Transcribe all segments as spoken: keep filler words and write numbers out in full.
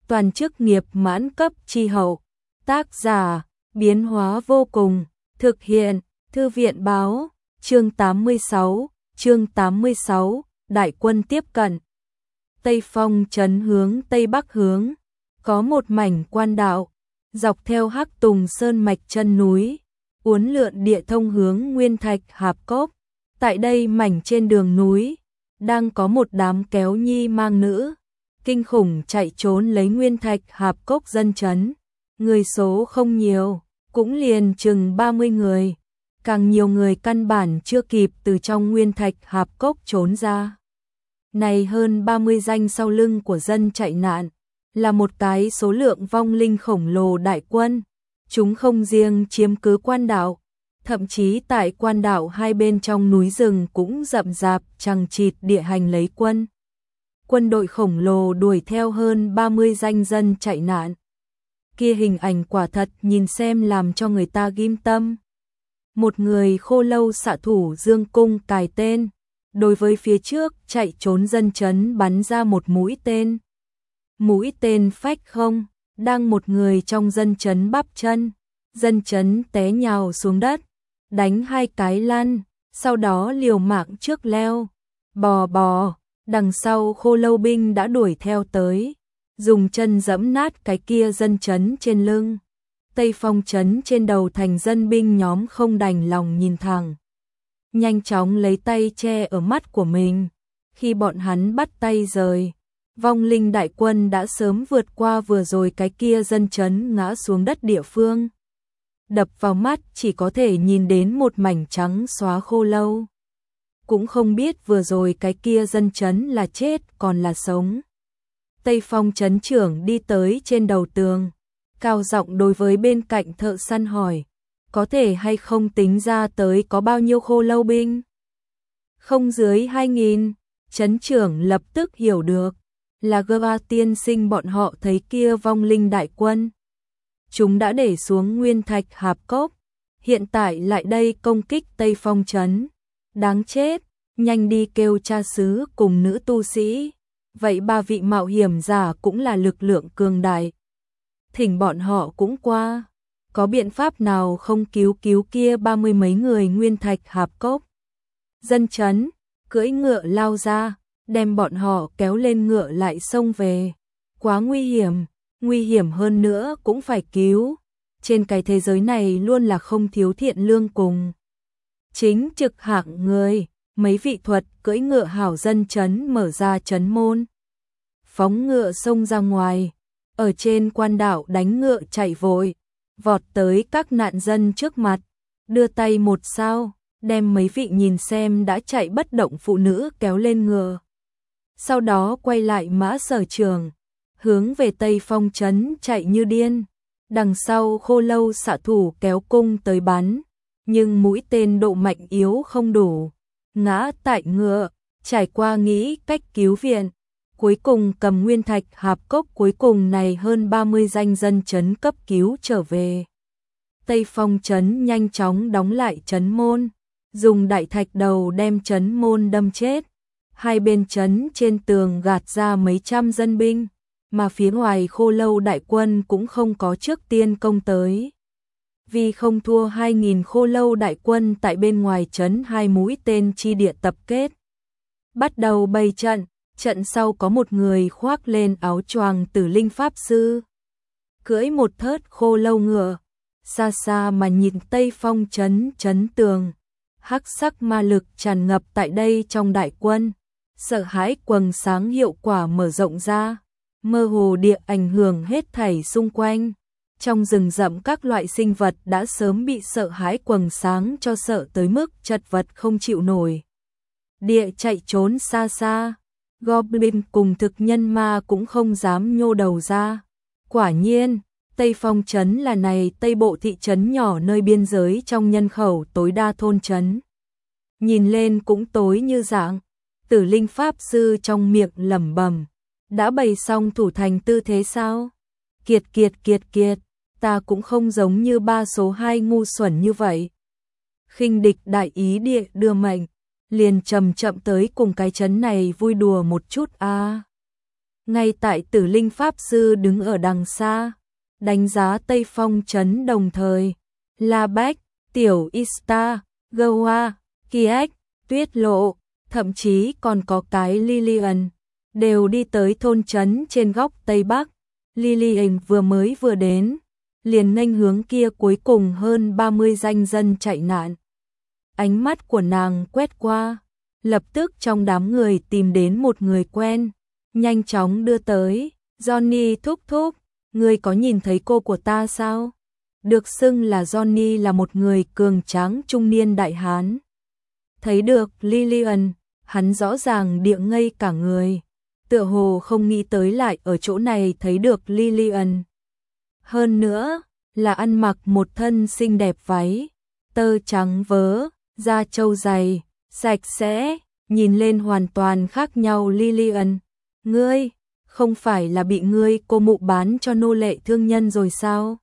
toàn chức nghiệp mãn cấp chi hậu. Tác giả, biến hóa vô cùng, thực hiện, Thư viện báo, chương tám mươi sáu, chương tám mươi sáu, đại quân tiếp cận. Tây Phong trấn hướng Tây Bắc hướng, có một mảnh quan đạo, dọc theo Hắc Tùng Sơn mạch chân núi, uốn lượn địa thông hướng Nguyên Thạch Hạp Cốc. Tại đây mảnh trên đường núi, đang có một đám kéo nhi mang nữ, kinh khủng chạy trốn lấy Nguyên Thạch Hạp Cốc dân trấn. Người số không nhiều, cũng liền chừng ba mươi người, càng nhiều người căn bản chưa kịp từ trong Nguyên Thạch Hạp Cốc trốn ra. Này hơn ba mươi danh sau lưng của dân chạy nạn, là một cái số lượng vong linh khổng lồ đại quân. Chúng không riêng chiếm cứ quan đạo, thậm chí tại quan đạo hai bên trong núi rừng cũng rậm rạp chằng chịt địa hành lấy quân. Quân đội khổng lồ đuổi theo hơn ba mươi danh dân chạy nạn. Kia hình ảnh quả thật nhìn xem làm cho người ta ghim tâm. Một người khô lâu xạ thủ dương cung cài tên, đối với phía trước chạy trốn dân trấn bắn ra một mũi tên. Mũi tên phách không, đang một người trong dân trấn bắp chân, dân trấn té nhào xuống đất, đánh hai cái lăn, sau đó liều mạng trước leo, bò bò, đằng sau khô lâu binh đã đuổi theo tới, dùng chân giẫm nát cái kia dân trấn trên lưng. Tây Phong trấn trên đầu thành dân binh nhóm không đành lòng nhìn thẳng, nhanh chóng lấy tay che ở mắt của mình. Khi bọn hắn bắt tay rời, vong linh đại quân đã sớm vượt qua vừa rồi cái kia dân trấn ngã xuống đất địa phương. Đập vào mắt chỉ có thể nhìn đến một mảnh trắng xóa khô lâu. Cũng không biết vừa rồi cái kia dân trấn là chết còn là sống. Tây Phong trấn trưởng đi tới trên đầu tường, cao giọng đối với bên cạnh thợ săn hỏi, có thể hay không tính ra tới có bao nhiêu khô lâu binh? Không dưới hai nghìn, trấn trưởng lập tức hiểu được, là Gơ tiên sinh bọn họ thấy kia vong linh đại quân. Chúng đã để xuống Nguyên Thạch Hạp Cốc, hiện tại lại đây công kích Tây Phong trấn. Đáng chết, nhanh đi kêu cha xứ cùng nữ tu sĩ. Vậy ba vị mạo hiểm giả cũng là lực lượng cường đại. Thỉnh bọn họ cũng qua, có biện pháp nào không cứu cứu kia ba mươi mấy người Nguyên Thạch Hạp Cốc? Dân trấn, cưỡi ngựa lao ra, đem bọn họ kéo lên ngựa lại xông về. Quá nguy hiểm, nguy hiểm hơn nữa cũng phải cứu. Trên cái thế giới này luôn là không thiếu thiện lương cùng chính trực hạng người. Mấy vị thuật cưỡi ngựa hảo dân trấn mở ra trấn môn, phóng ngựa xông ra ngoài, ở trên quan đạo đánh ngựa chạy vội, vọt tới các nạn dân trước mặt, đưa tay một sao, đem mấy vị nhìn xem đã chạy bất động phụ nữ kéo lên ngựa. Sau đó quay lại Mã Sở Trường, hướng về Tây Phong trấn chạy như điên. Đằng sau khô lâu xạ thủ kéo cung tới bắn, nhưng mũi tên độ mạnh yếu không đủ, ngã tại ngựa, trải qua nghĩ cách cứu viện, cuối cùng cầm Nguyên Thạch Hạp Cốc cuối cùng này hơn ba mươi danh dân trấn cấp cứu trở về. Tây Phong trấn nhanh chóng đóng lại trấn môn, dùng đại thạch đầu đem trấn môn đâm chết. Hai bên trấn trên tường gạt ra mấy trăm dân binh, mà phía ngoài khô lâu đại quân cũng không có trước tiên công tới. Vì không thua hai nghìn khô lâu đại quân tại bên ngoài trấn hai mũi tên chi địa tập kết. Bắt đầu bày trận, trận sau có một người khoác lên áo choàng Tử Linh Pháp Sư, cưỡi một thớt khô lâu ngựa, xa xa mà nhìn Tây Phong trấn trấn tường. Hắc sắc ma lực tràn ngập tại đây trong đại quân, sợ hãi quầng sáng hiệu quả mở rộng ra, mơ hồ địa ảnh hưởng hết thảy xung quanh. Trong rừng rậm các loại sinh vật đã sớm bị sợ hãi quầng sáng cho sợ tới mức chật vật không chịu nổi. Địa chạy trốn xa xa, Goblin cùng thực nhân ma cũng không dám nhô đầu ra. Quả nhiên, Tây Phong trấn là này Tây Bộ thị trấn nhỏ nơi biên giới trong nhân khẩu tối đa thôn trấn. Nhìn lên cũng tối như dạng, Tử Linh Pháp Sư trong miệng lẩm bẩm, đã bày xong thủ thành tư thế sao? Kiệt kiệt kiệt kiệt, ta cũng không giống như ba số hai ngu xuẩn như vậy. Khinh địch đại ý địa đưa mệnh, liền chậm chậm tới cùng cái trấn này vui đùa một chút a. À. Ngay tại Tử Linh Pháp Sư đứng ở đằng xa, đánh giá Tây Phong trấn đồng thời. La Bách, Tiểu Ista, Goa, Kiếc, Tuyết Lộ, thậm chí còn có cái Lillian, đều đi tới thôn trấn trên góc Tây Bắc. Lillian vừa mới vừa đến, liền nghênh hướng kia cuối cùng hơn ba mươi danh dân chạy nạn. Ánh mắt của nàng quét qua, lập tức trong đám người tìm đến một người quen, nhanh chóng đưa tới. Johnny thúc thúc, ngươi có nhìn thấy cô của ta sao? Được xưng là Johnny là một người cường tráng trung niên đại hán. Thấy được Lillian, hắn rõ ràng địa ngây cả người, tựa hồ không nghĩ tới lại ở chỗ này thấy được Lillian. Hơn nữa, là ăn mặc một thân xinh đẹp váy, tơ trắng vớ, da trâu dày, sạch sẽ, nhìn lên hoàn toàn khác nhau. Lillian, ngươi, không phải là bị ngươi cô mụ bán cho nô lệ thương nhân rồi sao?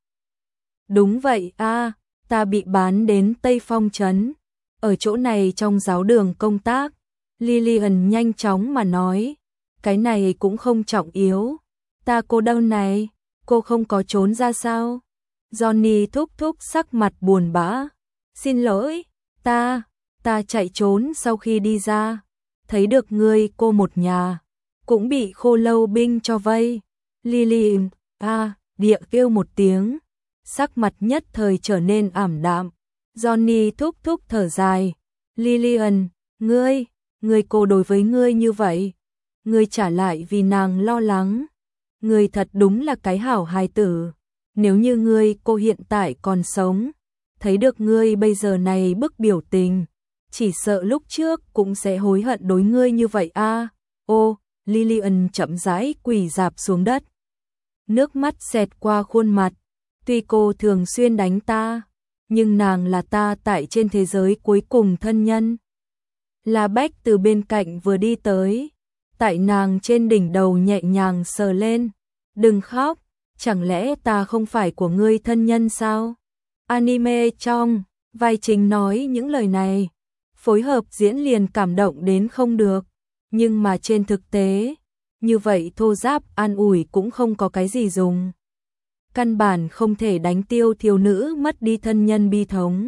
Đúng vậy a, ta bị bán đến Tây Phong trấn, ở chỗ này trong giáo đường công tác. Lillian nhanh chóng mà nói, cái này cũng không trọng yếu, ta cô đâu này, cô không có trốn ra sao? Johnny thúc thúc sắc mặt buồn bã, xin lỗi, ta, ta chạy trốn sau khi đi ra, thấy được ngươi cô một nhà, cũng bị khô lâu binh cho vây. Lillian, a, địa kêu một tiếng, sắc mặt nhất thời trở nên ảm đạm. Johnny thúc thúc thở dài, Lillian, ngươi, ngươi cô đối với ngươi như vậy, ngươi trả lại vì nàng lo lắng, ngươi thật đúng là cái hảo hài tử. Nếu như ngươi cô hiện tại còn sống, thấy được ngươi bây giờ này bức biểu tình, chỉ sợ lúc trước cũng sẽ hối hận đối ngươi như vậy a. Ô, Lillian chậm rãi quỳ rạp xuống đất, nước mắt xẹt qua khuôn mặt. Tuy cô thường xuyên đánh ta, nhưng nàng là ta tại trên thế giới cuối cùng thân nhân. La Bách từ bên cạnh vừa đi tới, tại nàng trên đỉnh đầu nhẹ nhàng sờ lên. Đừng khóc, chẳng lẽ ta không phải của ngươi thân nhân sao? Anime trong, vai chính nói những lời này, phối hợp diễn liền cảm động đến không được. Nhưng mà trên thực tế, như vậy thô giáp an ủi cũng không có cái gì dùng. Căn bản không thể đánh tiêu thiếu nữ mất đi thân nhân bi thống.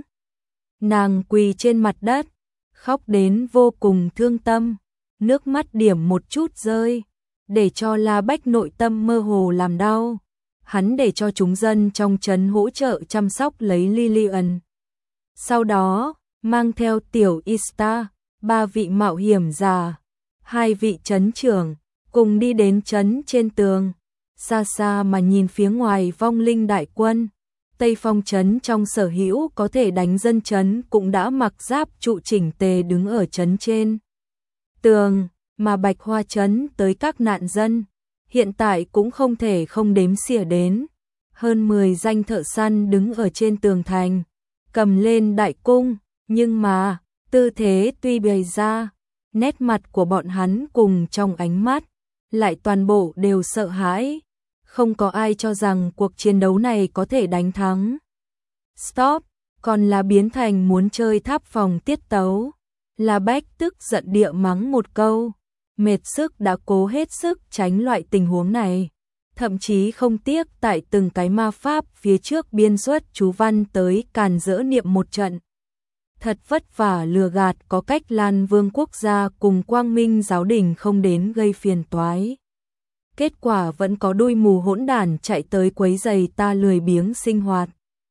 Nàng quỳ trên mặt đất, khóc đến vô cùng thương tâm, nước mắt điểm một chút rơi, để cho La Bách nội tâm mơ hồ làm đau. Hắn để cho chúng dân trong trấn hỗ trợ chăm sóc lấy Lillian. Sau đó, mang theo Tiểu Ista, ba vị mạo hiểm giả, hai vị trấn trưởng, cùng đi đến trấn trên tường. Xa xa mà nhìn phía ngoài vong linh đại quân, Tây Phong trấn trong sở hữu có thể đánh dân trấn cũng đã mặc giáp trụ chỉnh tề đứng ở trấn trên tường, mà Bạch Hoa trấn tới các nạn dân, hiện tại cũng không thể không đếm xỉa đến. Hơn mười danh thợ săn đứng ở trên tường thành, cầm lên đại cung, nhưng mà, tư thế tuy bày ra, nét mặt của bọn hắn cùng trong ánh mắt, lại toàn bộ đều sợ hãi. Không có ai cho rằng cuộc chiến đấu này có thể đánh thắng. Stop, còn là biến thành muốn chơi tháp phòng tiết tấu. La Bách tức giận địa mắng một câu, mệt sức đã cố hết sức tránh loại tình huống này, thậm chí không tiếc tại từng cái ma pháp phía trước biên xuất chú văn tới càn dỡ niệm một trận. Thật vất vả lừa gạt có cách Lan Vương quốc gia cùng Quang Minh giáo đình không đến gây phiền toái. Kết quả vẫn có đuôi mù hỗn đản chạy tới quấy giày ta lười biếng sinh hoạt.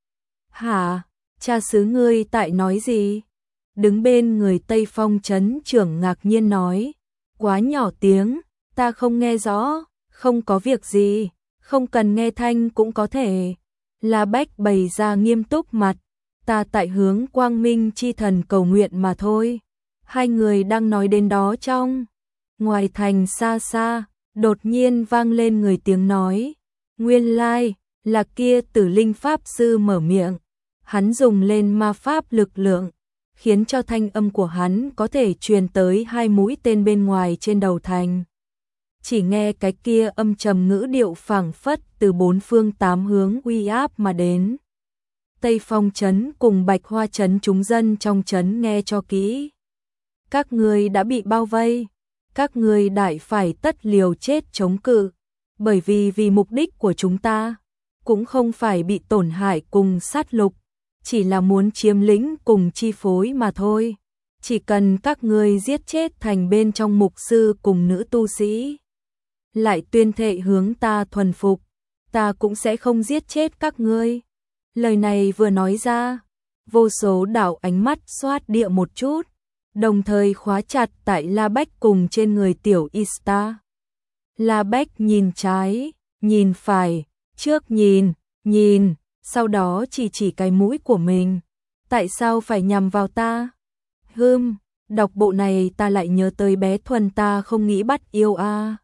Hả, cha xứ ngươi tại nói gì? Đứng bên người Tây Phong trấn trưởng ngạc nhiên nói, quá nhỏ tiếng, ta không nghe rõ. Không có việc gì, không cần nghe thanh cũng có thể. La Bách bày ra nghiêm túc mặt, ta tại hướng Quang Minh chi thần cầu nguyện mà thôi. Hai người đang nói đến đó trong ngoài thành xa xa, đột nhiên vang lên người tiếng nói. Nguyên lai, like, là kia Tử Linh Pháp Sư mở miệng. Hắn dùng lên ma pháp lực lượng, khiến cho thanh âm của hắn có thể truyền tới hai mũi tên bên ngoài trên đầu thành. Chỉ nghe cái kia âm trầm ngữ điệu phảng phất từ bốn phương tám hướng uy áp mà đến. Tây Phong trấn cùng Bạch Hoa trấn chúng dân trong trấn nghe cho kỹ. Các người đã bị bao vây. các ngươi đại phải tất liều chết chống cự, bởi vì vì mục đích của chúng ta cũng không phải bị tổn hại cùng sát lục, chỉ là muốn chiếm lĩnh cùng chi phối mà thôi. Chỉ cần các ngươi giết chết thành bên trong mục sư cùng nữ tu sĩ, lại tuyên thệ hướng ta thuần phục, ta cũng sẽ không giết chết các ngươi. Lời này vừa nói ra, vô số đạo ánh mắt xoát địa một chút, đồng thời khóa chặt tại La Bách cùng trên người tiểu Ista. La Bách nhìn trái, nhìn phải, trước nhìn, nhìn, sau đó chỉ chỉ cái mũi của mình. Tại sao phải nhằm vào ta? Hừm, đọc bộ này ta lại nhớ tới bé Thuần ta không nghĩ bắt yêu a. À.